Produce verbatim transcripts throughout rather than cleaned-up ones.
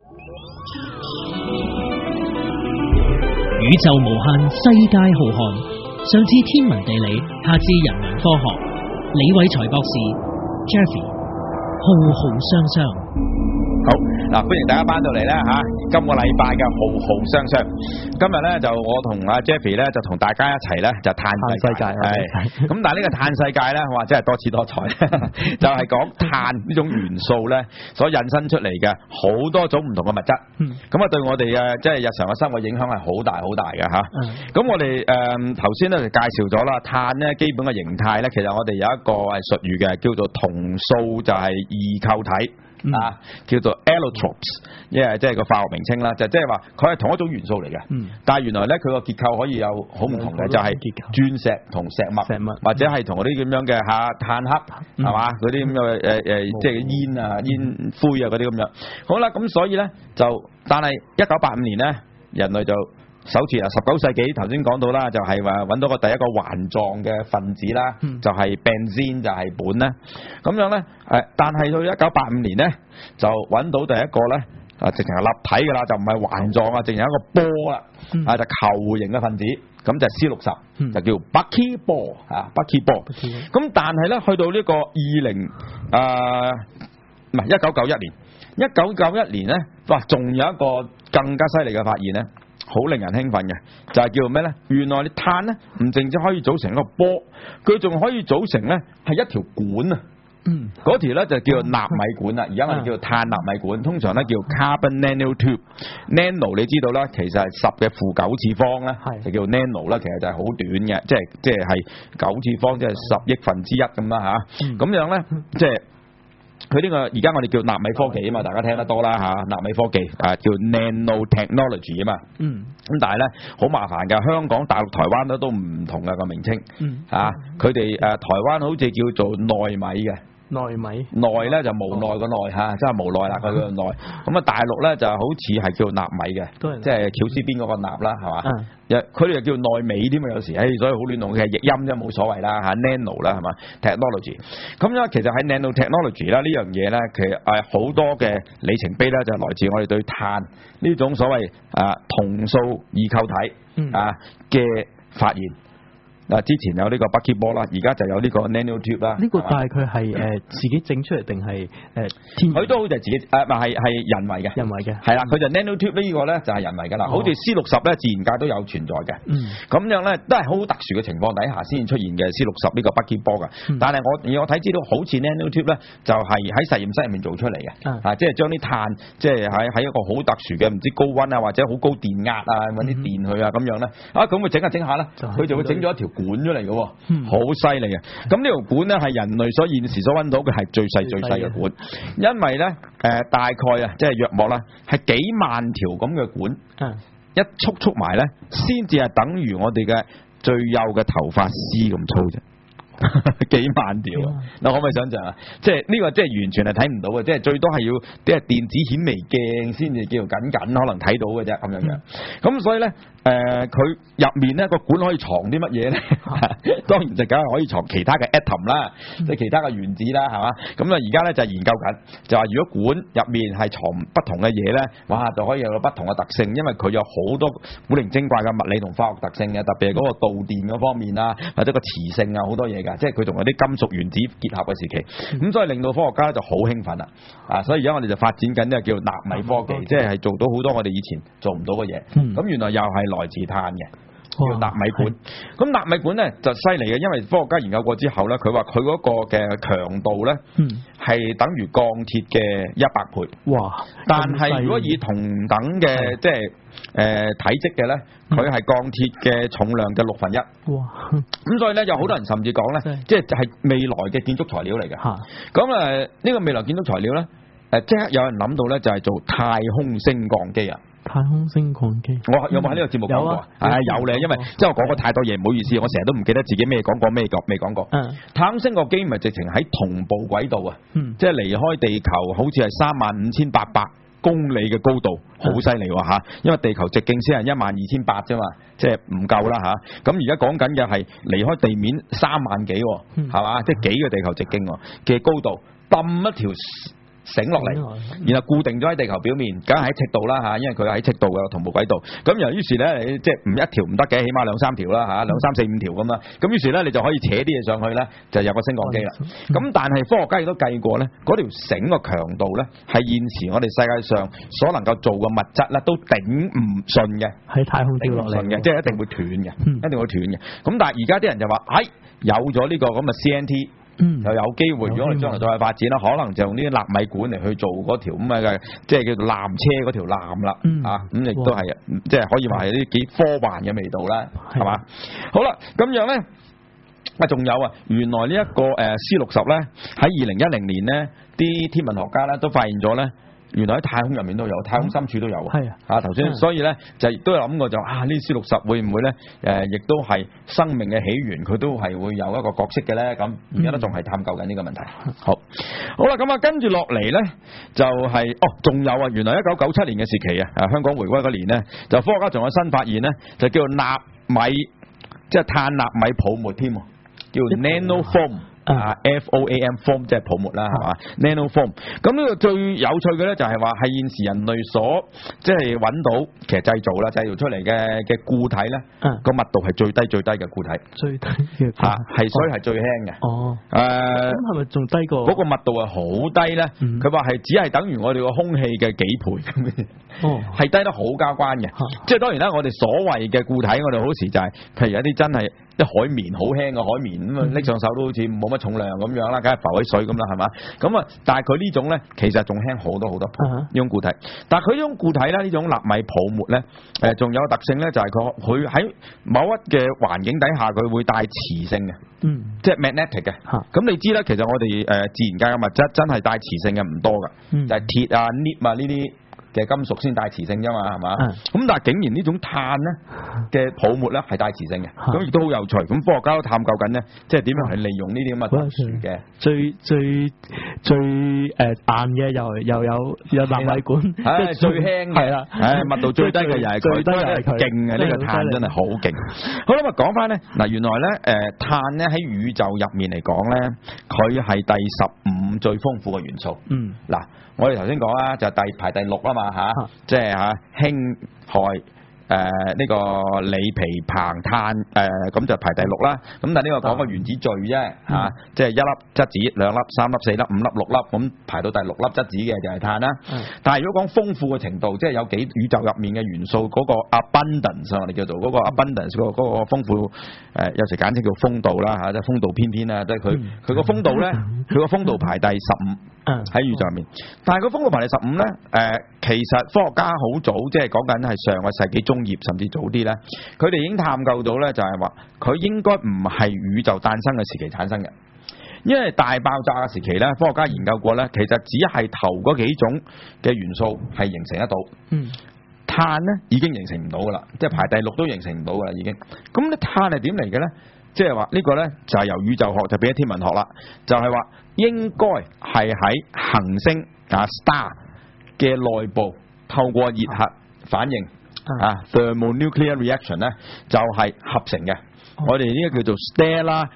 宇宙無限，世界浩瀚，上至天文地理，下至人文科學。李偉才博士 Jeffrey 浩浩湯湯。 好嗱，歡迎大家翻到嚟啦吓，今個禮拜嘅浩浩湯湯，今日咧就我同阿 Jeffrey 咧就同大家一齊咧就嘆世界，係咁，但係呢個嘆世界咧，哇，真係多姿多彩，就係講碳呢種元素咧所引申出嚟嘅好多種唔同嘅物質，咁啊對我哋嘅即係日常嘅生活影響係好大好大嘅吓。咁我哋誒頭先咧就介紹咗啦，碳咧基本嘅形態咧，其實我哋有一個係術語嘅，叫做同素就係異構體。啊，叫做 allotropes， 因為即係個化學名稱啦，就即係話佢係同一種元素嚟嘅，嗯、但係原來咧佢個結構可以有好唔同嘅，就係鑽石同石墨，石墨或者係同嗰啲咁樣嘅嚇碳黑係嘛，嗰啲咁嘅誒誒即係煙啊煙灰啊嗰啲咁樣。好啦，咁所以咧就，但係一九八五年咧，人類就首次啊，十九世紀頭先講到啦，就係話揾到個第一個環狀嘅分子啦，嗯、就係 benzene 就係苯啦。咁樣咧誒，但係到一九八五年咧，就揾到第一個咧啊，直情係立體㗎啦，就唔係環狀啊，淨係一個波啦，嗯、啊就球形嘅分子，咁就 C 六十、嗯，就叫 Buckyball 啊 Buckyball。咁但係咧，去到呢個二零誒唔係一九九一年，一九九一年咧，哇，仲有一個更加犀利嘅發現咧。好令人興奮嘅，就係、是、叫做咩咧？原來你碳咧唔淨止可以組成一個波，佢仲可以組成咧係一條管啊！嗯，嗰條咧就叫做納米管啦。而家我哋叫做碳納米管，通常咧叫 carbon nanotube。nano 你知道啦，其實係十嘅負九次方咧，就叫 nano 啦。其實就係好短嘅，即係即係係九次方，即係十億分之一咁啦吓。咁、嗯、樣咧，即係。佢呢個而家我哋叫納米科技啊嘛，大家聽得多啦嚇，納米科技啊叫 nanotechnology 啊嘛。嗯。咁但係咧好麻煩㗎，香港、大陸、台灣咧都唔同嘅個名稱。嗯。嚇，佢哋誒台灣好似叫做奈米嘅。奈米。奈咧就無奈個奈嚇，真係無奈啦佢個奈。咁啊大陸咧就好似係叫納米嘅，即係喬斯邊嗰個納啦，係嘛？嗯。佢哋又叫奈美添啊，有時，誒，所以好亂龍嘅譯音啫，冇所謂啦嚇 ，nano 啦係嘛 ，technology。咁咧其實喺 nanotechnology 啦呢樣嘢咧，其實誒好多嘅里程碑咧就來自我哋對碳呢種所謂啊同素異構體啊嘅發現。嗱，之前有呢個 Buckyball 啦，而家就有呢個 nanotube 啦。呢個但係佢係誒自己整出嚟定係誒天？佢都好似係自己誒，唔係係人為嘅。人為嘅。係啦，佢就 nanotube 呢個咧就係人為㗎啦。好似 C 六十咧，自然界都有存在嘅。嗯。咁樣咧都係好特殊嘅情況底下先出現嘅 C 六十呢個 Buckyball 㗎。嗯。但係我而我睇知道好似 nanotube 咧，就係喺實驗室入面做出嚟嘅。嗯。啊，即係將啲碳，即係喺喺一個好特殊嘅唔知高溫啊，或者好高電壓啊，揾啲電去啊咁樣咧。啊，咁佢整下整下咧，佢就會整咗一條管出嚟嘅喎，好犀利嘅。咁呢條管咧係人類所現時所揾到嘅係最細最細嘅管，因為咧誒、呃、大概啊即係約莫啦係幾萬條咁嘅管，嗯、一束束埋咧先至係等於我哋嘅最幼嘅頭髮絲咁粗啫。幾萬條啊！嗱，可唔可以想象啊？即係呢個即係完全係睇唔到嘅，即係最多係要啲係電子顯微鏡先至叫做緊緊可能睇到嘅啫咁樣樣。咁、嗯、所以咧誒，佢、呃、入面咧個管可以藏啲乜嘢咧？當然就梗係可以藏其他嘅 atom 啦，即係、嗯、其他嘅原子啦，係嘛？咁啊而家咧就係研究緊，就話如果管入面係藏不同嘅嘢咧，哇就可以有個不同嘅特性，因為佢有好多古靈精怪嘅物理同化學特性嘅，特別係嗰個導電嗰方面啊，或者個磁性啊好多嘢。即係佢同嗰啲金屬原子結合嘅時期，咁、嗯、所以令到科學家咧就好興奮啦，啊！所以而家我哋就發展緊呢個叫納米科技，即係係做到好多我哋以前做唔到嘅嘢。咁、嗯、原來又係來自碳嘅，叫納米管。咁納米管咧就犀利嘅，因為科學家研究過之後咧，佢話佢嗰個嘅強度咧係、嗯、等於鋼鐵嘅一百倍。哇！但係如果以同等嘅即係誒、呃、體積嘅咧，佢係鋼鐵嘅重量嘅六分一。哇！咁所以咧，有好多人甚至講咧，即係係未來嘅建築材料嚟嘅。嚇！咁誒呢個未來建築材料咧，誒即刻有人諗到咧，就係做太空升降機啊！太空升降機，我有冇喺呢個節目講過啊？係啊，有咧，因為即係我講過太多嘢，唔好意思，我成日都唔記得自己咩講過咩講未講過。嗯。太空升降機咪直情喺同步軌道啊！嗯。即係離開地球，好似係三萬五千八百公里嘅高度，好犀利喎嚇！因為地球直徑先係一萬二千八啫嘛，即係唔夠啦嚇。咁而家講緊嘅係離開地面三萬幾喎，係嘛？即係幾個地球直徑喎嘅高度，揼一條繩落嚟，然後固定咗喺地球表面，梗係喺赤道啦嚇，因為佢喺赤道嘅同步軌道。咁由於是咧，你即係唔一條唔得嘅，起碼兩三條啦嚇，兩三四五條咁啦。咁於是咧，你就可以扯啲嘢上去咧，就有個升降機啦。咁但係科學家亦都計過咧，嗰條繩個強度咧，係現時我哋世界上所能夠做嘅物質咧，都頂唔順嘅， 喺太空掉落嚟嘅，即係一定會斷嘅，嗯、一定會斷嘅。咁但係而家啲人就話，哎，有咗呢個咁嘅 C N T。嗯，又有機會，如果我哋將來再去發展啦，可能就用呢啲納米管嚟去做嗰條咁嘅，即係叫做纜車嗰條纜啦，嗯、啊，咁亦都係，即係可以話係啲幾科幻嘅味道啦，係嘛？好啦，咁樣咧，啊，仲有啊，原來呢一個誒 C 六十咧，喺二零一零年咧，啲天文學家咧都發現咗咧。原來喺太空入面都有，太空深處都有啊！係啊，啊頭先，所以咧就亦都有諗過就啊呢 C 六十會唔會咧誒，亦都係生命嘅起源，佢都係會有一個角色嘅咧。咁而家都仲係探究緊呢個問題。好，好啦，咁啊跟住落嚟咧就係、是、哦，仲有啊，原來一九九七年嘅時期啊，啊香港回歸嗰年咧，就科學家仲有新發現咧，就叫做納米，即係碳納米泡沫添，叫 nano foam。啊 ，F O A M foam 即係泡沫啦，係嘛 ？Nano foam。咁呢個最有趣嘅咧，就係話係現時人類所即係揾到，其實製造啦，製造出嚟嘅嘅固體咧，個密度係最低最低嘅固體。最低嘅嚇係，所以係最輕嘅。哦。誒，咁係咪仲低過？嗰個密度係好低咧。佢話係只係等於我哋個空氣嘅幾倍咁嘅。哦。係低得好交關嘅。即係當然啦，我哋所謂嘅固體，我哋好時就係、是，譬如一啲真係。啲海綿好輕嘅海綿咁啊，拎上手都好似冇乜重量咁樣啦，梗係浮喺水咁啦，係嘛？咁啊，但係佢呢種咧，其實仲輕好多好多倍呢種固體。但係佢呢種固體咧，呢種納米泡沫咧，誒，仲有個特性咧，就係佢佢喺某一嘅環境底下，佢會帶磁性嘅，嗯，即係 magnetic 嘅。咁你知啦，其實我哋誒自然界嘅物質真係帶磁性嘅唔多㗎，嗯、就係鐵啊、鎳啊呢啲。嘅金屬先帶磁性啫嘛，係嘛？咁、嗯、但係竟然呢種碳咧嘅泡沫咧係帶磁性嘅，咁亦都好有趣。咁科學家都探究緊咧，即係點樣去利用呢啲咁嘅特殊嘅最最最誒、呃、硬嘅又又有有納米管，即係最輕嘅，係啦，誒密度最低嘅又係佢，最低係佢，勁嘅呢個碳真係好勁。好啦，咁啊講翻咧，嗱原來咧誒、呃、碳咧喺宇宙入面嚟講咧，佢係第十五最豐富嘅元素。嗯，嗱。我哋頭先講啦，就第排第六啦嘛嚇，即係嚇氫氦誒呢個鋰鈹硼碳誒咁就排第六啦。咁但係呢個講個原子序啫嚇，即係一粒質子、兩粒、三粒、四粒、五粒、六粒，咁排到第六粒質子嘅就係碳啦。但係如果講豐富嘅程度，即係有幾宇宙入面嘅元素嗰個 abundance， 我哋叫做嗰個 abundance 嗰個嗰個豐富誒，有時簡稱叫豐度啦嚇，即係豐度翩翩啦，即係佢佢個豐度咧，佢個豐度排第十五。喺宇宙入面，但係個豐度排第十五咧，誒、呃，其實科學家好早，即係講緊係上個世紀中葉甚至早啲咧，佢哋已經探究到咧，就係話佢應該唔係宇宙誕生嘅時期產生嘅，因為大爆炸嘅時期咧，科學家研究過咧，其實只係頭嗰幾種嘅元素係形成得到，嗯，碳咧已經形成唔到噶啦，即係排第六都形成唔到噶啦，已經，咁咧碳係點嚟嘅咧？即係話呢個咧就係由宇宙學就變咗天文學啦，就係話應該係喺恆星啊 star 嘅內部透過熱核反應啊 thermonuclear reaction 咧就係合成嘅。我哋呢個叫做 stellar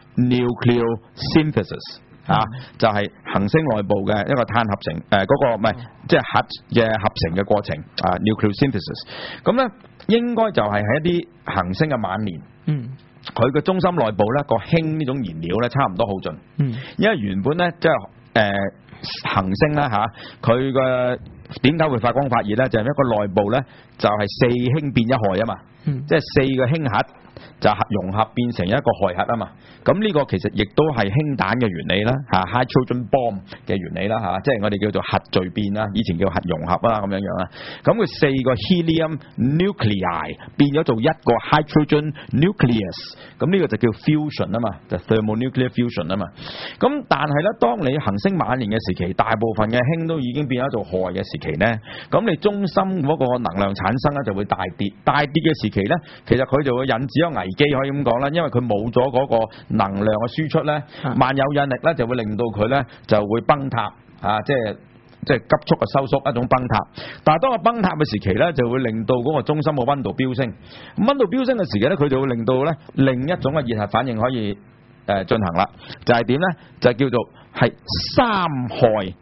nucleosynthesis 啊，就係恆星內部嘅一個碳合成誒嗰個唔係即係核嘅合成嘅過程啊 nucleosynthesis。咁咧應該就係喺一啲恆星嘅晚年。嗯。佢嘅中心內部咧個氫呢種燃料咧差唔多耗盡，嗯，因為原本咧即係誒恆星啦嚇，佢嘅點解會發光發熱咧？就係、是、一個內部咧就係四氫變一氦啊嘛，嗯，即係四個氫核就合融合變成一個氦核啊嘛。咁呢個其實亦都係氫彈嘅原理啦，嚇 hydrogen bomb 嘅原理啦嚇，即係我哋叫做核聚變啦，以前叫核融合啦咁樣樣啦。咁佢四個 helium nuclei 變咗做一個 hydrogen nucleus，咁呢個就叫 fusion 啊嘛，就 thermonuclear fusion 啊嘛。咁但係咧，當你恆星晚年嘅時期，大部分嘅氫都已經變咗做氦嘅時期咧，咁你中心嗰個能量產生咧就會大跌，大跌嘅時期咧，其實佢就會引致一個危機，可以咁講啦，因為佢冇咗嗰個能量嘅輸出咧，萬有引力咧就會令到佢咧就會崩塌啊！即係即係急速嘅收縮，一種崩塌。但係當個崩塌嘅時期咧，就會令到嗰個中心嘅溫度飆升。溫度飆升嘅時期咧，佢就會令到咧另一種嘅熱核反應可以誒進行啦。就係點咧？就係叫做係三氦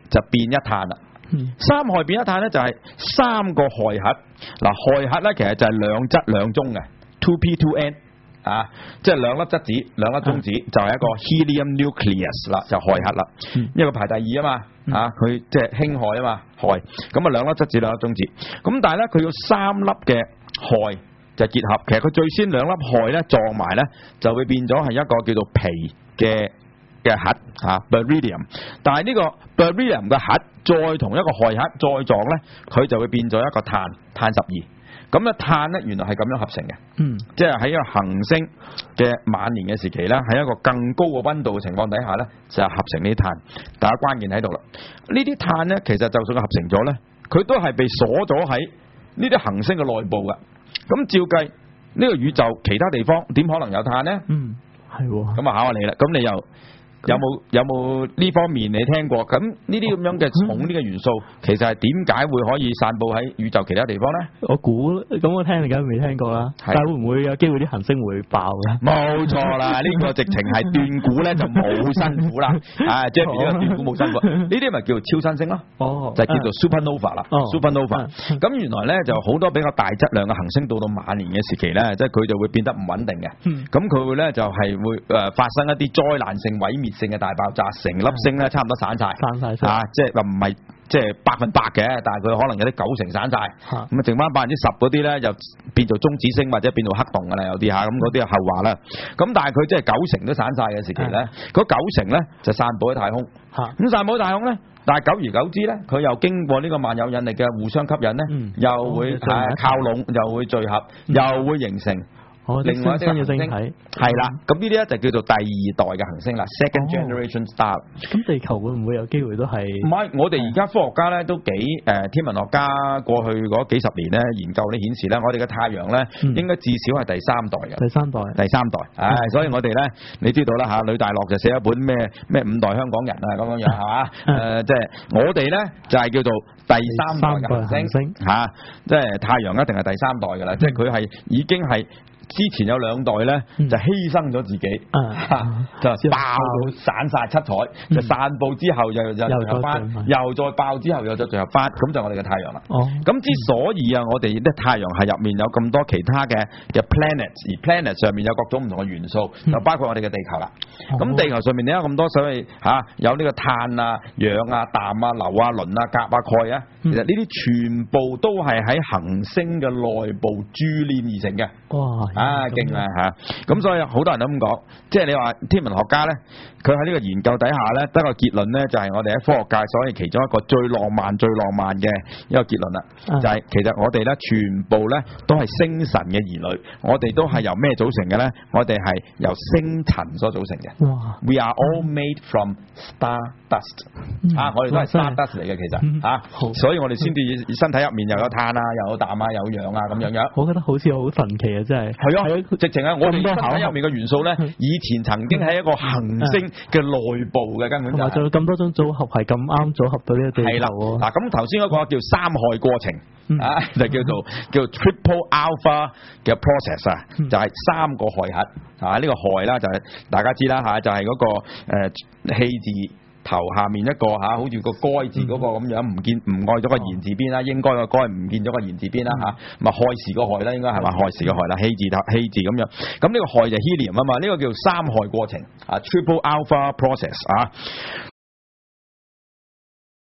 就變一碳啦。三害變一碳咧就係三個害核。嗱，害核咧其實就係兩質兩中嘅 two p two n 啊，即係兩粒質子兩粒中子、嗯、就係、是、一個 helium nucleus 啦，就害核啦。因為佢排第二啊嘛，啊佢即係氫害啊嘛，害咁啊兩粒質子兩粒中子。咁但係咧佢要三粒嘅害就結合，其實佢最先兩粒害咧撞埋咧就會變咗係一個叫做鈹嘅嘅核啊 beryllium， 但係呢個 beryllium 嘅核再同一個害核再撞咧，佢就會變咗一個碳碳十二。咁咧碳咧原來係咁樣合成嘅，嗯，即係喺一個恆星嘅晚年嘅時期咧，喺一個更高嘅溫度嘅情況底下咧，就合成呢啲碳。大家關鍵喺度啦，呢啲碳咧其實就算佢合成咗咧，佢都係被鎖咗喺呢啲恆星嘅內部嘅。咁照計呢個宇宙其他地方點可能有碳咧？嗯，係喎。咁啊考下你啦，咁你又有冇有冇呢方面你聽過？咁呢啲咁樣嘅重呢個元素，其實係點解會可以散佈喺宇宙其他地方咧？ 我估咁我聽你梗係未聽過啦，但係會唔會有機會啲行星會爆嘅？ 冇錯啦，呢、呢個直情係斷估咧就冇辛苦啦。啊 Jeffy 呢個斷估冇辛苦，呢啲咪叫做超新星咯。哦，就叫做 supernova 啦。哦 supernova。咁、哦、原來咧就好多比較大質量嘅行星到到晚年嘅時期咧，即係佢就會變得唔穩定嘅。咁、嗯、佢會咧就係會誒發生一啲災難性毀滅性嘅大爆炸，成粒星咧差唔多散晒，散晒啊！即係話唔係即係百分百嘅，但係佢可能有啲九成散晒，咁啊剩翻百分之十嗰啲咧，就變做中子星或者變做黑洞噶啦，有啲吓，咁嗰啲係後話啦。咁但係佢即係九成都散晒嘅時期咧，嗰九成咧就散佈喺太空，咁散佈喺太空咧，但係久而久之咧，佢又經過呢個萬有引力嘅互相吸引咧、嗯，又會誒、哦、靠攏，又會聚合，嗯、又會形成。另外一啲行星係啦，咁呢啲咧就叫做第二代嘅行星啦 ，second generation star。 咁地球會唔會有機會都係？ 唔係，我哋而家科學家咧都幾誒，天文學家過去嗰幾十年咧研究咧顯示咧，我哋嘅太陽咧應該至少係第三代嘅。 第三代， 第三代，唉，所以我哋咧，你知道啦嚇，呂大樂就寫一本咩咩五代香港人啊咁樣樣係嘛？誒，即係我哋咧就係叫做第三代嘅行星嚇，即係太陽一定係第三代㗎啦，即係佢係已經係。之前有兩代咧，就犧牲咗自己，嗯啊、就爆到散晒七彩，嗯、就散佈之後又又聚合翻，又再爆之後又再聚合翻，咁就我哋嘅太陽啦。咁、哦、之所以啊，我哋啲太陽系入面有咁多其他嘅嘅 planet， 而 planet 上面有各種唔同嘅元素，嗯、就包括我哋嘅地球啦。咁、哦、地球上面點解咁多所謂嚇、啊、有呢個碳啊、氧啊、氮啊、硫啊、磷啊、鉀啊、鈣啊？其實呢啲全部都係喺恆星嘅內部鑄煉而成嘅。哇！啊，勁啊嚇！咁所以好多人都咁講，即係你話天文學家咧，佢喺呢個研究底下咧，得個結論咧，就係我哋喺科學界所謂其中一個最浪漫、最浪漫嘅一個結論啦，就係其實我哋咧全部咧都係星神嘅兒女，我哋都係由咩組成嘅咧？我哋係由星塵所組成嘅。哇 ！We are all made from stardust、嗯、啊！我哋都係 stardust 嚟嘅，其實嚇、嗯啊，所以我哋先至身體入面又有碳啊，又有氮啊，有氧啊咁樣樣。 我覺得好似好神奇啊！真係。係啊， 直情係我哋身體入面嘅元素咧，以前曾經喺一個行星嘅內部嘅，根本就係。 仲有咁多種組合係咁啱組合到呢個地球。係啦， 嗱咁頭先嗰個叫三害過程、嗯、啊，就叫做叫 triple alpha 嘅 process 啊、嗯，就係、是、三個害核啊。呢、這個害啦，就係、是、大家知啦嚇，就係、是、嗰、那個誒氣、呃、字。頭下面一個嚇，好似個該字嗰個咁樣，唔見唔愛咗個言字邊啦，應該個該唔見咗個言字邊啦嚇，咪害時個害啦，應該係嘛？害時個害啦，氣字頭氣字咁樣，咁呢個害就 helium 啊嘛，呢個叫三害過程啊 ，triple alpha process 啊。